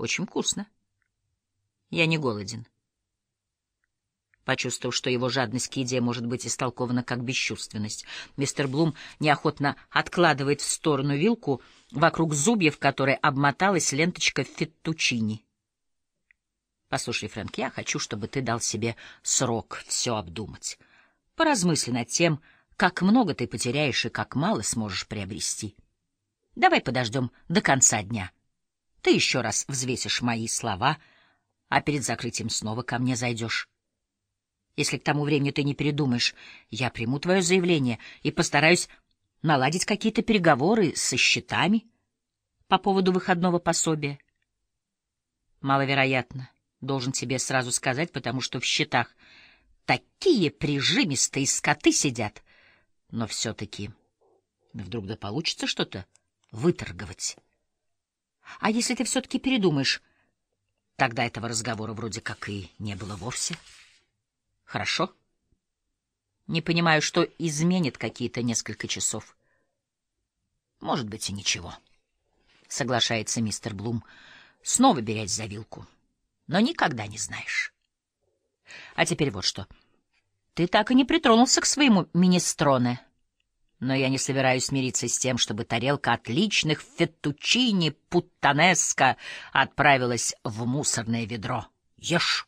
Очень вкусно. Я не голоден. Почувствовав, что его жадность к еде может быть истолкована как бесчувственность, мистер Блум неохотно откладывает в сторону вилку, вокруг зубьев которой обмоталась ленточка феттучини. Послушай, Фрэнк, я хочу, чтобы ты дал себе срок все обдумать. Поразмысли над тем, как много ты потеряешь и как мало сможешь приобрести. Давай подождем до конца дня. Ты еще раз взвесишь мои слова, а перед закрытием снова ко мне зайдешь. Если к тому времени ты не передумаешь, я приму твое заявление и постараюсь наладить какие-то переговоры со счетами по поводу выходного пособия. Маловероятно, должен тебе сразу сказать, потому что в счетах такие прижимистые скоты сидят. Но все-таки вдруг да получится что-то выторговать. А если ты все-таки передумаешь, тогда этого разговора вроде как и не было вовсе. Хорошо? Не понимаю, что изменит какие-то несколько часов. Может быть, и ничего. Соглашается мистер Блум, снова берясь за вилку. Но никогда не знаешь. А теперь вот что. Ты так и не притронулся к своему минестроне. Но я не собираюсь смириться с тем, чтобы тарелка отличных феттучини путтанеско отправилась в мусорное ведро. Ешь!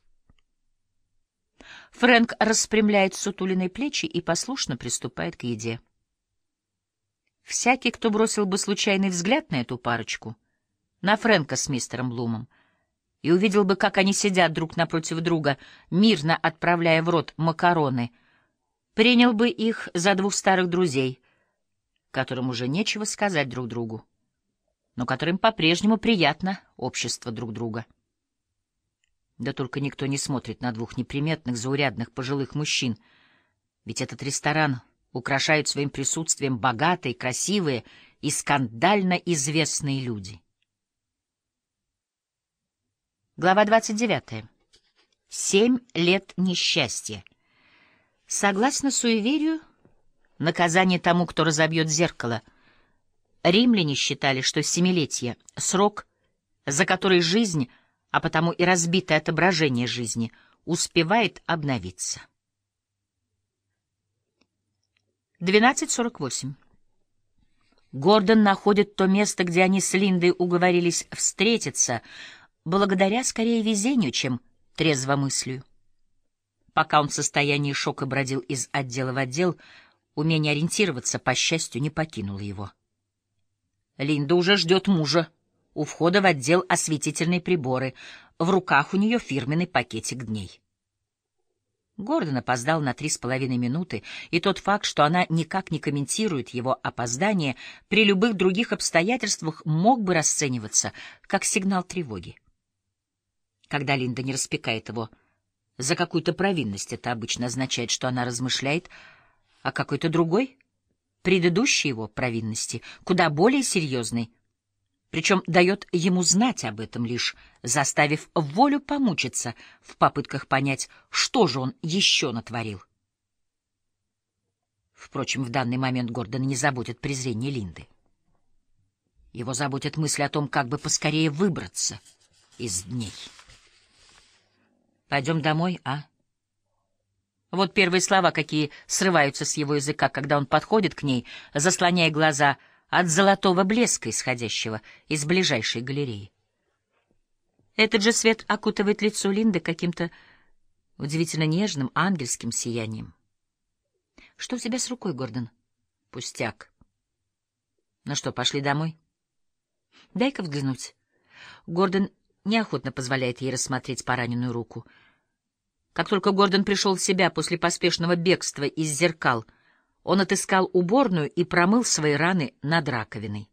Фрэнк распрямляет сутулиные плечи и послушно приступает к еде. Всякий, кто бросил бы случайный взгляд на эту парочку, на Фрэнка с мистером Блумом, и увидел бы, как они сидят друг напротив друга, мирно отправляя в рот макароны, принял бы их за двух старых друзей, которым уже нечего сказать друг другу, но которым по-прежнему приятно общество друг друга. Да только никто не смотрит на двух неприметных, заурядных пожилых мужчин, ведь этот ресторан украшают своим присутствием богатые, красивые и скандально известные люди. Глава 29. 7 лет несчастья. Согласно суеверию, наказание тому, кто разобьет зеркало, римляне считали, что семилетие — срок, за который жизнь, а потому и разбитое отображение жизни, успевает обновиться. 12:48. Гордон находит то место, где они с Линдой уговорились встретиться, благодаря скорее везению, чем трезвомыслию. Пока он в состоянии шока бродил из отдела в отдел, умение ориентироваться, по счастью, не покинуло его. Линда уже ждет мужа у входа в отдел осветительные приборы. В руках у нее фирменный пакетик дней. Гордон опоздал на 3,5 минуты, и тот факт, что она никак не комментирует его опоздание, при любых других обстоятельствах мог бы расцениваться как сигнал тревоги. Когда Линда не распекает его за какую-то провинность, это обычно означает, что она размышляет о какой-то другой, предыдущей его провинности, куда более серьезной, причем дает ему знать об этом, лишь заставив волю помучиться в попытках понять, что же он еще натворил. Впрочем, в данный момент Гордона не заботит презрение Линды. Его заботит мысль о том, как бы поскорее выбраться из дней. «Пойдем домой, а?» Вот первые слова, какие срываются с его языка, когда он подходит к ней, заслоняя глаза от золотого блеска, исходящего из ближайшей галереи. Этот же свет окутывает лицо Линды каким-то удивительно нежным, ангельским сиянием. «Что у тебя с рукой, Гордон?» «Пустяк». «Ну что, пошли домой?» «Дай-ка взглянуть». Гордон неохотно позволяет ей рассмотреть пораненную руку. Как только Гордон пришел в себя после поспешного бегства из зеркал, он отыскал уборную и промыл свои раны над раковиной.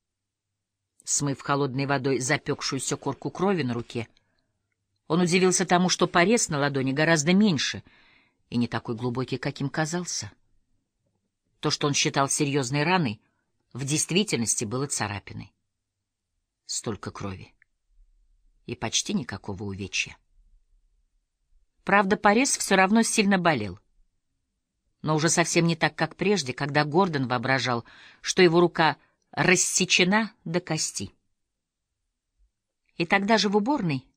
Смыв холодной водой запекшуюся корку крови на руке, он удивился тому, что порез на ладони гораздо меньше и не такой глубокий, каким казался. То, что он считал серьезной раной, в действительности было царапиной. Столько крови и почти никакого увечья. Правда, порез все равно сильно болел. Но уже совсем не так, как прежде, когда Гордон воображал, что его рука рассечена до кости. И тогда же в уборной